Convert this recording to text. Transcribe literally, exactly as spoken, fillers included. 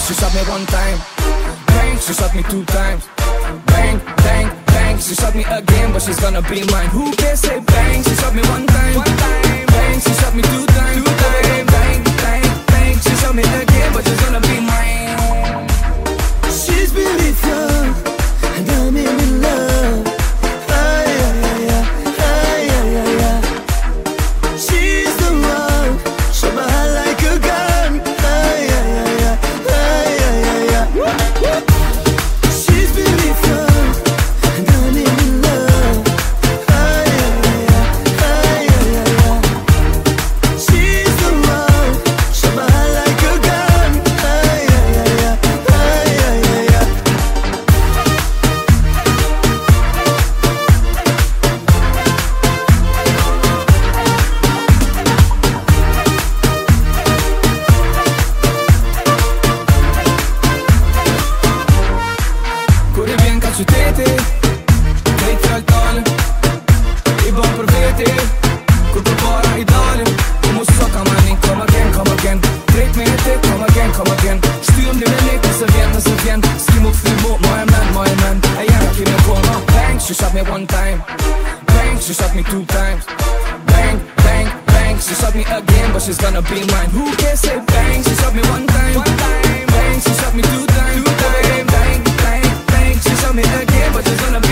she shot me one time. Bang, she shot me two times. Bang, bang, bang, she shot me again, but she's gonna be mine. Who can say bang? She shot me one time. One time. Bang, she shot me two times. Two times. Bang, bang, bang, she shot me again, but she's gonna be mine. She's beautiful, and I'm in love. Ay, ay, ay, ay, ay, ay, ay. She's the one, shot my heart like a gun. Ay, ay, ay, ay, ay, ay, ay. She's beautiful, and I'm in love. Ay, ay, ay, ay, ay, ay. She's the one, shot my heart like a gun. Ay, ay, ay, ay, ay, ay, ay. Kur i vjen ka qyteti, krejt fjall talin, i bon për veti, kur për para i dalin. U mu so come on in, come again, come again. Drejt me jeti, come again, come again. Shtyjëm një me nëse vjen, nëse vjen. Ski mu këthi mu, ma e men, ma e men. E jena kime kona. Bang, she shot me one time. Bang, she shot me two times. Bang, bang, bang, she shot me again, but she's gonna be mine. Who can say bang? She shot me one time. One time. Bang, she shot me two times. Two times. Bang, bang, bang, she shot me again, but she's gonna be